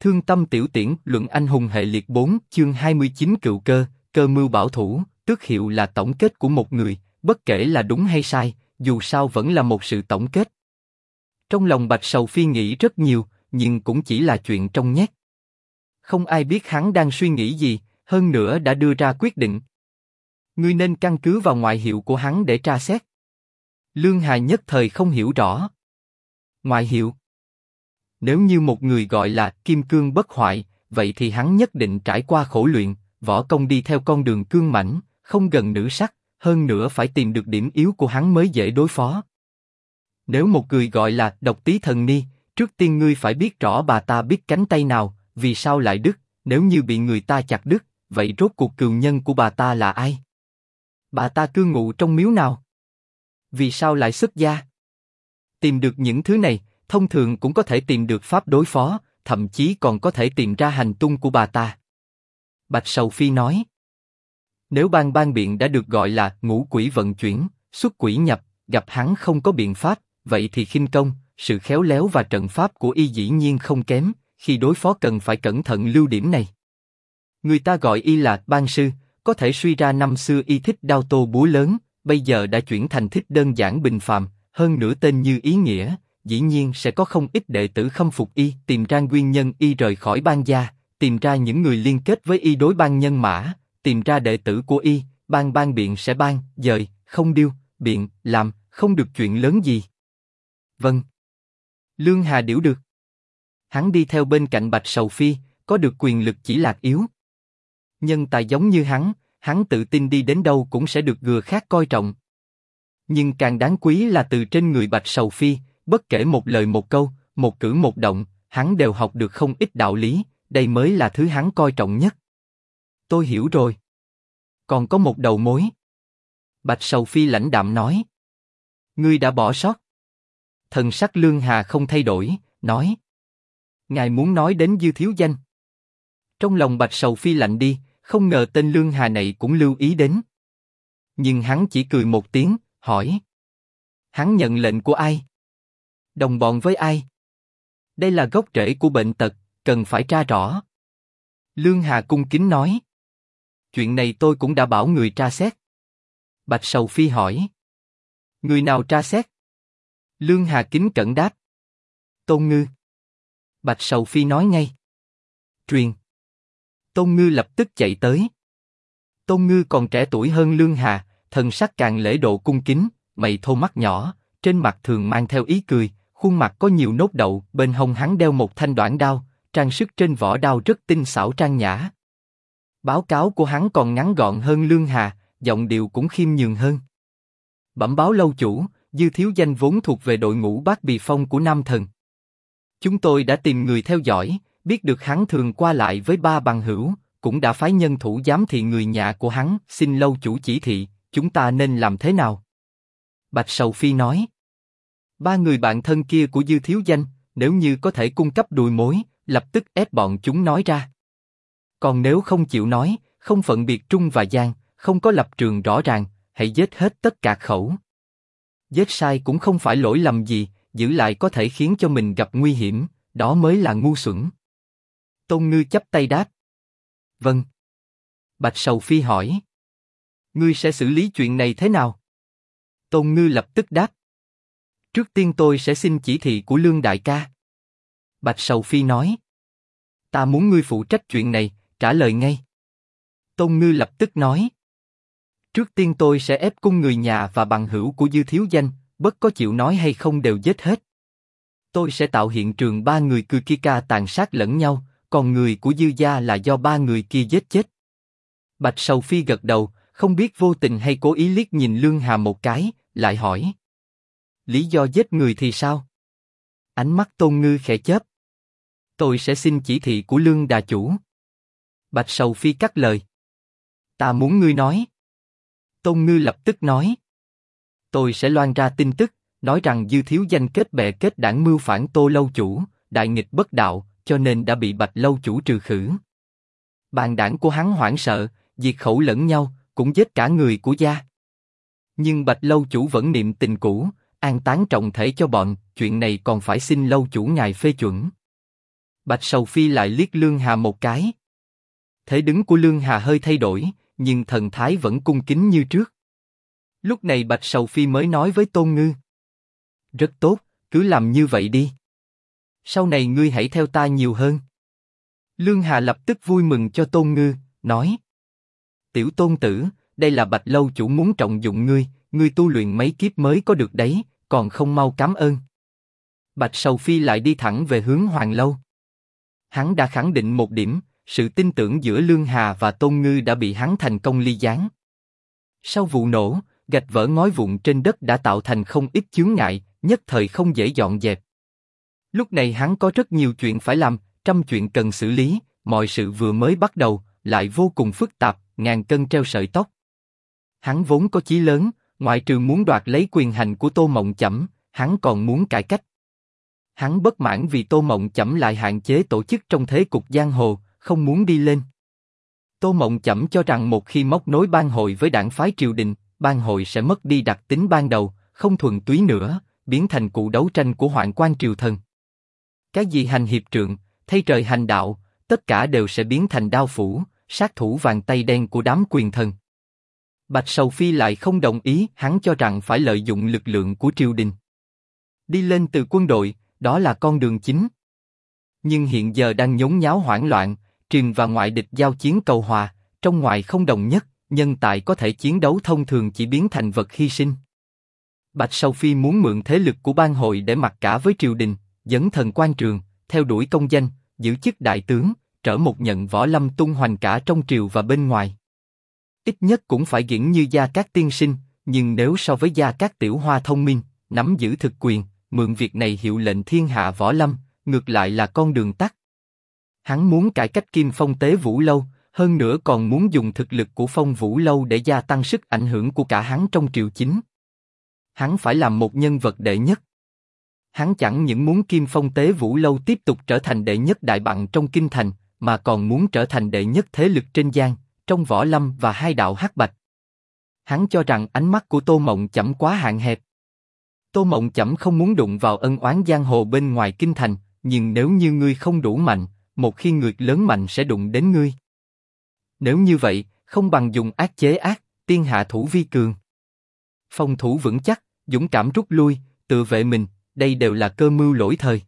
Thương tâm tiểu tiễn, luận anh hùng hệ liệt 4, chương 29 cựu cơ, cơ mưu bảo thủ, tước hiệu là tổng kết của một người, bất kể là đúng hay sai, dù sao vẫn là một sự tổng kết. Trong lòng Bạch Sầu Phi nghĩ rất nhiều, nhưng cũng chỉ là chuyện trong nhét. Không ai biết hắn đang suy nghĩ gì, hơn nữa đã đưa ra quyết định. Ngươi nên căn cứ vào ngoại hiệu của hắn để tra xét. Lương Hà nhất thời không hiểu rõ. Ngoại hiệu? Nếu như một người gọi là kim cương bất hoại, vậy thì hắn nhất định trải qua khổ luyện, võ công đi theo con đường cương mãnh, không gần nữ sắc, hơn nữa phải tìm được điểm yếu của hắn mới dễ đối phó. Nếu một người gọi là độc tí thần ni, trước tiên ngươi phải biết rõ bà ta biết cánh tay nào, vì sao lại đứt, nếu như bị người ta chặt đứt, vậy rốt cuộc cừu nhân của bà ta là ai? Bà ta cư ngụ trong miếu nào? Vì sao lại xuất gia? Tìm được những thứ này, thông thường cũng có thể tìm được pháp đối phó, thậm chí còn có thể tìm ra hành tung của bà ta. Bạch Sầu Phi nói. Nếu ban biện đã được gọi là ngũ quỷ vận chuyển, xuất quỷ nhập, gặp hắn không có biện pháp, vậy thì khinh công, sự khéo léo và trận pháp của y dĩ nhiên không kém, khi đối phó cần phải cẩn thận lưu điểm này. Người ta gọi y là ban sư, có thể suy ra năm xưa y thích đao tô búa lớn, bây giờ đã chuyển thành thích đơn giản bình phàm, hơn nữa tên như ý nghĩa, dĩ nhiên sẽ có không ít đệ tử khâm phục y, tìm ra nguyên nhân y rời khỏi ban gia, tìm ra những người liên kết với y đối ban nhân mã, tìm ra đệ tử của y, ban biện sẽ ban, dời, không điêu, biện, làm, không được chuyện lớn gì. Vâng. Lương Hà điểu được. Hắn đi theo bên cạnh Bạch Sầu Phi, có được quyền lực chỉ lạc yếu. Nhân tài giống như hắn tự tin đi đến đâu cũng sẽ được người khác coi trọng. Nhưng càng đáng quý là từ trên người Bạch Sầu Phi, bất kể một lời một câu, một cử một động, hắn đều học được không ít đạo lý, đây mới là thứ hắn coi trọng nhất. Tôi hiểu rồi. Còn có một đầu mối. Bạch Sầu Phi lãnh đạm nói. Ngươi đã bỏ sót. Thần sắc Lương Hà không thay đổi, nói. Ngài muốn nói đến Dư Thiếu Danh. Trong lòng Bạch Sầu Phi lạnh đi, không ngờ tên Lương Hà này cũng lưu ý đến. Nhưng hắn chỉ cười một tiếng, hỏi. Hắn nhận lệnh của ai? Đồng bọn với ai? Đây là gốc rễ của bệnh tật, cần phải tra rõ. Lương Hà cung kính nói. Chuyện này tôi cũng đã bảo người tra xét. Bạch Sầu Phi hỏi. Người nào tra xét? Lương Hà kính cẩn đáp. Tôn Ngư. Bạch Sầu Phi nói ngay. Truyền. Tôn Ngư lập tức chạy tới. Tôn Ngư còn trẻ tuổi hơn Lương Hà, thần sắc càng lễ độ cung kính, mày thô mắt nhỏ, trên mặt thường mang theo ý cười, khuôn mặt có nhiều nốt đậu, bên hông hắn đeo một thanh đoản đao, trang sức trên vỏ đao rất tinh xảo trang nhã. Báo cáo của hắn còn ngắn gọn hơn Lương Hà, giọng điệu cũng khiêm nhường hơn. Bẩm báo lâu chủ, Dư Thiếu Danh vốn thuộc về đội ngũ Bát Bì Phong của Nam Thần. Chúng tôi đã tìm người theo dõi, biết được hắn thường qua lại với ba bằng hữu, cũng đã phái nhân thủ giám thị người nhà của hắn, xin lâu chủ chỉ thị, chúng ta nên làm thế nào? Bạch Sầu Phi nói. Ba người bạn thân kia của Dư Thiếu Danh, nếu như có thể cung cấp đùi mối, lập tức ép bọn chúng nói ra. Còn nếu không chịu nói, không phân biệt trung và gian, không có lập trường rõ ràng, hãy giết hết tất cả khẩu. Giết sai cũng không phải lỗi lầm gì, giữ lại có thể khiến cho mình gặp nguy hiểm, đó mới là ngu xuẩn. Tôn Ngư chắp tay đáp. Vâng. Bạch Sầu Phi hỏi. Ngươi sẽ xử lý chuyện này thế nào? Tôn Ngư lập tức đáp. Trước tiên tôi sẽ xin chỉ thị của Lương đại ca. Bạch Sầu Phi nói. Ta muốn ngươi phụ trách chuyện này, trả lời ngay. Tôn Ngư lập tức nói. Trước tiên tôi sẽ ép cung người nhà và bằng hữu của Dư Thiếu Danh, bất có chịu nói hay không đều giết hết. Tôi sẽ tạo hiện trường ba người Kykika tàn sát lẫn nhau, còn người của Dư gia là do ba người kia giết chết. Bạch Sầu Phi gật đầu, không biết vô tình hay cố ý liếc nhìn Lương Hà một cái, lại hỏi. Lý do giết người thì sao? Ánh mắt Tôn Ngư khẽ chớp. Tôi sẽ xin chỉ thị của Lương đà chủ. Bạch Sầu Phi cắt lời. Ta muốn ngươi nói. Tôn Ngư lập tức nói. Tôi sẽ loan ra tin tức, nói rằng Dư Thiếu Danh kết bè kết đảng mưu phản Tô lâu chủ, đại nghịch bất đạo, cho nên đã bị Bạch lâu chủ trừ khử. Bạn đảng của hắn hoảng sợ, diệt khẩu lẫn nhau, cũng giết cả người của gia. Nhưng Bạch lâu chủ vẫn niệm tình cũ, an táng trọng thể cho bọn, chuyện này còn phải xin lâu chủ ngài phê chuẩn. Bạch Sầu Phi lại liếc Lương Hà một cái. Thế đứng của Lương Hà hơi thay đổi, nhưng thần thái vẫn cung kính như trước. Lúc này Bạch Sầu Phi mới nói với Tôn Ngư. Rất tốt, cứ làm như vậy đi. Sau này ngươi hãy theo ta nhiều hơn. Lương Hà lập tức vui mừng cho Tôn Ngư, nói. Tiểu tôn tử, đây là Bạch lâu chủ muốn trọng dụng ngươi, ngươi tu luyện mấy kiếp mới có được đấy, còn không mau cảm ơn. Bạch Sầu Phi lại đi thẳng về hướng Hoàng lâu. Hắn đã khẳng định một điểm, sự tin tưởng giữa Lương Hà và Tôn Ngư đã bị hắn thành công ly gián. Sau vụ nổ, gạch vỡ ngói vụn trên đất đã tạo thành không ít chướng ngại, nhất thời không dễ dọn dẹp. Lúc này hắn có rất nhiều chuyện phải làm, trăm chuyện cần xử lý, mọi sự vừa mới bắt đầu, lại vô cùng phức tạp, ngàn cân treo sợi tóc. Hắn vốn có chí lớn, ngoại trừ muốn đoạt lấy quyền hành của Tô Mộng Chẩm, hắn còn muốn cải cách. Hắn bất mãn vì Tô Mộng Chẩm lại hạn chế tổ chức trong thế cục giang hồ, không muốn đi lên. Tô Mộng Chẩm cho rằng một khi móc nối bang hội với đảng phái triều đình, bang hội sẽ mất đi đặc tính ban đầu, không thuần túy nữa, biến thành cụ đấu tranh của hoạn quan triều thần. Cái gì hành hiệp trượng, thay trời hành đạo, tất cả đều sẽ biến thành đao phủ, sát thủ vàng tay đen của đám quyền thần. Bạch Sầu Phi lại không đồng ý, hắn cho rằng phải lợi dụng lực lượng của triều đình. Đi lên từ quân đội, đó là con đường chính. Nhưng hiện giờ đang nhốn nháo hoảng loạn, triều và ngoại địch giao chiến cầu hòa, trong ngoài không đồng nhất, nhân tài có thể chiến đấu thông thường chỉ biến thành vật hy sinh. Bạch Sầu Phi muốn mượn thế lực của bang hội để mặc cả với triều đình, dấn thần quan trường, theo đuổi công danh, giữ chức đại tướng, trở một nhận võ lâm tung hoành cả trong triều và bên ngoài. Ít nhất cũng phải điển như Gia Cát tiên sinh, nhưng nếu so với Gia Cát tiểu hoa thông minh, nắm giữ thực quyền, mượn việc này hiệu lệnh thiên hạ võ lâm, ngược lại là con đường tắt. Hắn muốn cải cách Kim Phong Tế Vũ lâu, hơn nữa còn muốn dùng thực lực của Phong Vũ lâu để gia tăng sức ảnh hưởng của cả hắn trong triều chính. Hắn phải làm một nhân vật đệ nhất. Hắn chẳng những muốn Kim Phong Tế Vũ lâu tiếp tục trở thành đệ nhất đại bặn trong kinh thành, mà còn muốn trở thành đệ nhất thế lực trên giang, trong võ lâm và hai đạo hắc bạch. Hắn cho rằng ánh mắt của Tô Mộng Chẩm quá hạn hẹp. Tô Mộng Chẩm không muốn đụng vào ân oán giang hồ bên ngoài kinh thành, nhưng nếu như ngươi không đủ mạnh, một khi người lớn mạnh sẽ đụng đến ngươi. Nếu như vậy, không bằng dùng ác chế ác, tiên hạ thủ vi cường. Phòng thủ vững chắc, dũng cảm rút lui, tự vệ mình, đây đều là cơ mưu lỗi thời.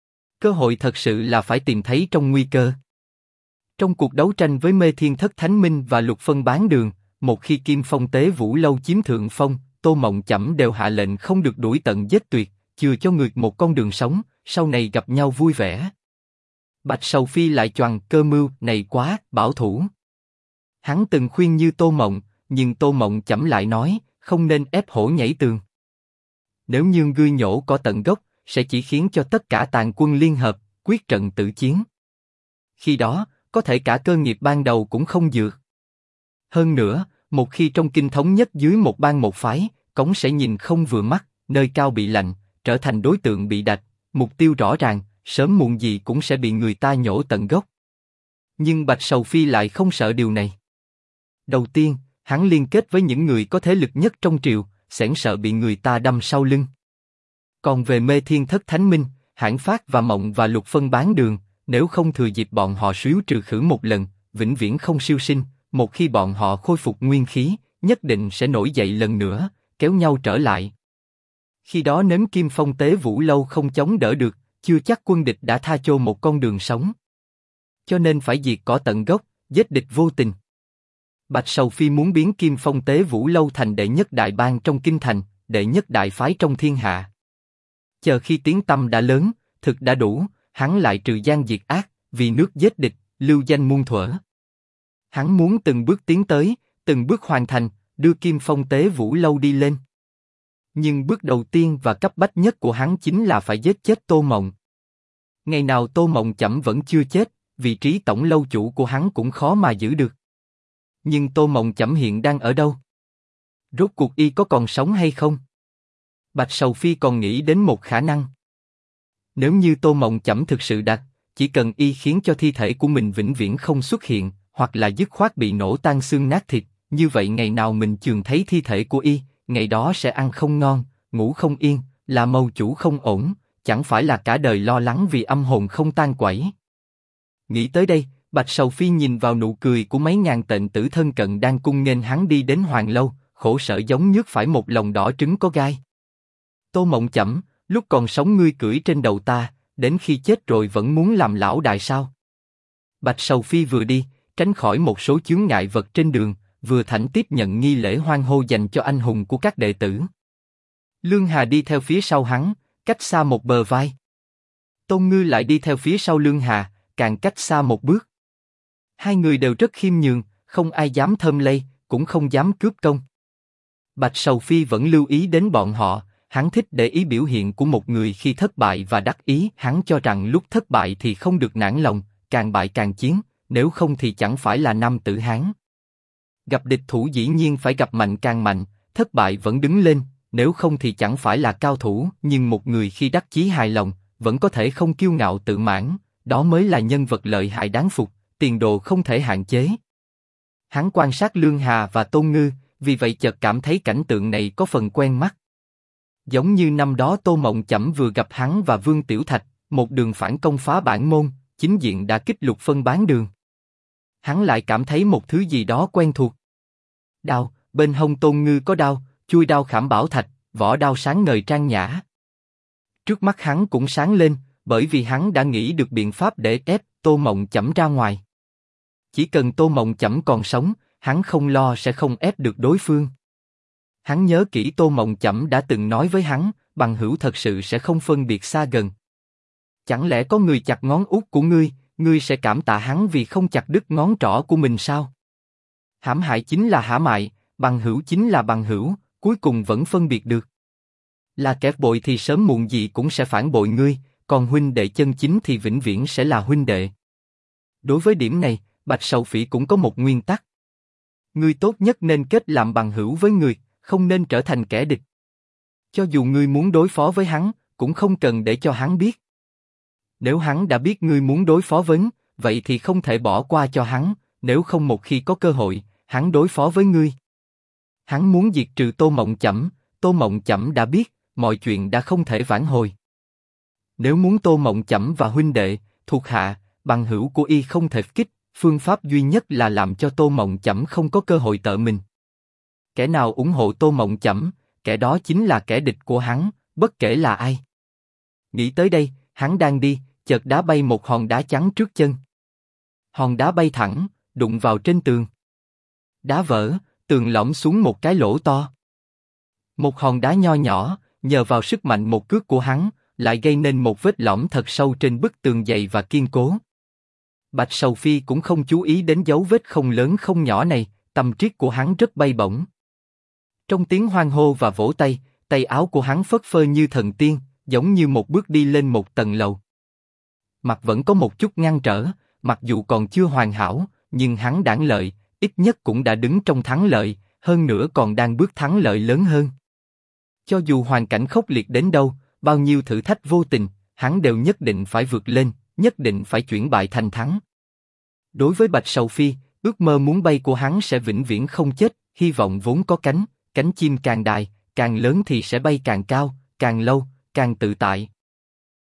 Cơ hội thật sự là phải tìm thấy trong nguy cơ. Trong cuộc đấu tranh với Mê Thiên Thất Thánh Minh và Lục Phân Bán Đường, một khi Kim Phong Tế Vũ lâu chiếm thượng phong, Tô Mộng Chẩm đều hạ lệnh không được đuổi tận giết tuyệt, chừa cho người một con đường sống, sau này gặp nhau vui vẻ. Bạch Sầu Phi lại choàng cơ mưu này quá bảo thủ. Hắn từng khuyên như Tô Mộng, nhưng Tô Mộng Chẩm lại nói, không nên ép hổ nhảy tường. Nếu như ngươi nhổ cỏ tận gốc, sẽ chỉ khiến cho tất cả tàn quân liên hợp, quyết trận tử chiến. Khi đó, có thể cả cơ nghiệp ban đầu cũng không dược. Hơn nữa, một khi trong kinh thống nhất dưới một bang một phái, cống sẽ nhìn không vừa mắt, nơi cao bị lạnh, trở thành đối tượng bị đạch, mục tiêu rõ ràng, sớm muộn gì cũng sẽ bị người ta nhổ tận gốc. Nhưng Bạch Sầu Phi lại không sợ điều này. Đầu tiên, hắn liên kết với những người có thế lực nhất trong triều, sẻn sợ bị người ta đâm sau lưng. Còn về Mê Thiên Thất Thánh Minh, Hãn Phát và Mộng và Lục Phân Bán Đường, nếu không thừa dịp bọn họ xíu trừ khử một lần, vĩnh viễn không siêu sinh, một khi bọn họ khôi phục nguyên khí, nhất định sẽ nổi dậy lần nữa, kéo nhau trở lại. Khi đó nếu Kim Phong Tế Vũ lâu không chống đỡ được, chưa chắc quân địch đã tha cho một con đường sống. Cho nên phải diệt cỏ tận gốc, giết địch vô tình. Bạch Sầu Phi muốn biến Kim Phong Tế Vũ lâu thành đệ nhất đại bang trong kinh thành, đệ nhất đại phái trong thiên hạ. Chờ khi tiếng tăm đã lớn, thực đã đủ, hắn lại trừ gian diệt ác, vì nước giết địch, lưu danh muôn thuở. Hắn muốn từng bước tiến tới, từng bước hoàn thành, đưa Kim Phong Tế Vũ lâu đi lên. Nhưng bước đầu tiên và cấp bách nhất của hắn chính là phải giết chết Tô Mộng. Ngày nào Tô Mộng Chẩm vẫn chưa chết, vị trí tổng lâu chủ của hắn cũng khó mà giữ được. Nhưng Tô Mộng Chẩm hiện đang ở đâu? Rốt cuộc y có còn sống hay không? Bạch Sầu Phi còn nghĩ đến một khả năng. Nếu như Tô Mộng Chẩm thực sự đạt, chỉ cần y khiến cho thi thể của mình vĩnh viễn không xuất hiện, hoặc là dứt khoát bị nổ tan xương nát thịt, như vậy ngày nào mình chường thấy thi thể của y, ngày đó sẽ ăn không ngon, ngủ không yên, là mâu chủ không ổn, chẳng phải là cả đời lo lắng vì âm hồn không tan quẩy. Nghĩ tới đây, Bạch Sầu Phi nhìn vào nụ cười của mấy ngàn tệnh tử thân cận đang cung nghênh hắn đi đến Hoàng Lâu, khổ sở giống nhức phải một lòng đỏ trứng có gai. Tô Mộng Chẩm, lúc còn sống ngươi cưỡi trên đầu ta, đến khi chết rồi vẫn muốn làm lão đại sao? Bạch Sầu Phi vừa đi, tránh khỏi một số chướng ngại vật trên đường, vừa thảnh tiếp nhận nghi lễ hoan hô dành cho anh hùng của các đệ tử. Lương Hà đi theo phía sau hắn, cách xa một bờ vai. Tôn Ngư lại đi theo phía sau Lương Hà, càng cách xa một bước. Hai người đều rất khiêm nhường, không ai dám thơm lây, cũng không dám cướp công. Bạch Sầu Phi vẫn lưu ý đến bọn họ, hắn thích để ý biểu hiện của một người khi thất bại và đắc ý. Hắn cho rằng lúc thất bại thì không được nản lòng, càng bại càng chiến, nếu không thì chẳng phải là nam tử Hán. Gặp địch thủ dĩ nhiên phải gặp mạnh càng mạnh, thất bại vẫn đứng lên, nếu không thì chẳng phải là cao thủ. Nhưng một người khi đắc chí hài lòng, vẫn có thể không kiêu ngạo tự mãn, đó mới là nhân vật lợi hại đáng phục, tiền đồ không thể hạn chế. Hắn quan sát Lương Hà và Tôn Ngư, vì vậy chợt cảm thấy cảnh tượng này có phần quen mắt. Giống như năm đó Tô Mộng Chẩm vừa gặp hắn và Vương Tiểu Thạch, một đường phản công phá bản môn, chính diện đã kích lục phân bán đường. Hắn lại cảm thấy một thứ gì đó quen thuộc. Đao, bên hông Tôn Ngư có đao, chui đao khảm bảo thạch, vỏ đao sáng ngời trang nhã. Trước mắt hắn cũng sáng lên, bởi vì hắn đã nghĩ được biện pháp để ép Tô Mộng Chẩm ra ngoài. Chỉ cần Tô Mộng Chẩm còn sống, hắn không lo sẽ không ép được đối phương. Hắn nhớ kỹ Tô Mộng Chẩm đã từng nói với hắn, bằng hữu thật sự sẽ không phân biệt xa gần. Chẳng lẽ có người chặt ngón út của ngươi sẽ cảm tạ hắn vì không chặt đứt ngón trỏ của mình sao? Hãm hại chính là hãm hại, bằng hữu chính là bằng hữu, cuối cùng vẫn phân biệt được. Là kẻ bội thì sớm muộn gì cũng sẽ phản bội ngươi, còn huynh đệ chân chính thì vĩnh viễn sẽ là huynh đệ. Đối với điểm này, Bạch Sầu Phỉ cũng có một nguyên tắc. Ngươi tốt nhất nên kết làm bằng hữu với người, không nên trở thành kẻ địch. Cho dù ngươi muốn đối phó với hắn, cũng không cần để cho hắn biết. Nếu hắn đã biết ngươi muốn đối phó với, vậy thì không thể bỏ qua cho hắn, nếu không một khi có cơ hội, hắn đối phó với ngươi. Hắn muốn diệt trừ Tô Mộng Chẩm, Tô Mộng Chẩm đã biết, mọi chuyện đã không thể vãn hồi. Nếu muốn Tô Mộng Chẩm và huynh đệ, thuộc hạ, bằng hữu của y không thể kích, phương pháp duy nhất là làm cho Tô Mộng Chẩm không có cơ hội tợ mình. Kẻ nào ủng hộ Tô Mộng Chẩm, kẻ đó chính là kẻ địch của hắn, bất kể là ai. Nghĩ tới đây, hắn đang đi, chợt đá bay một hòn đá trắng trước chân. Hòn đá bay thẳng, đụng vào trên tường. Đá vỡ, tường lõm xuống một cái lỗ to. Một hòn đá nho nhỏ, nhờ vào sức mạnh một cước của hắn, lại gây nên một vết lõm thật sâu trên bức tường dày và kiên cố. Bạch Sầu Phi cũng không chú ý đến dấu vết không lớn không nhỏ này, tâm triết của hắn rất bay bổng. Trong tiếng hoan hô và vỗ tay, tay áo của hắn phất phơ như thần tiên, giống như một bước đi lên một tầng lầu. Mặt vẫn có một chút ngăn trở, mặc dù còn chưa hoàn hảo, nhưng hắn đãng lợi, ít nhất cũng đã đứng trong thắng lợi, hơn nữa còn đang bước thắng lợi lớn hơn. Cho dù hoàn cảnh khốc liệt đến đâu, bao nhiêu thử thách vô tình, hắn đều nhất định phải vượt lên, nhất định phải chuyển bại thành thắng. Đối với Bạch Sầu Phi, ước mơ muốn bay của hắn sẽ vĩnh viễn không chết, hy vọng vốn có cánh, cánh chim càng đại, càng lớn thì sẽ bay càng cao, càng lâu, càng tự tại.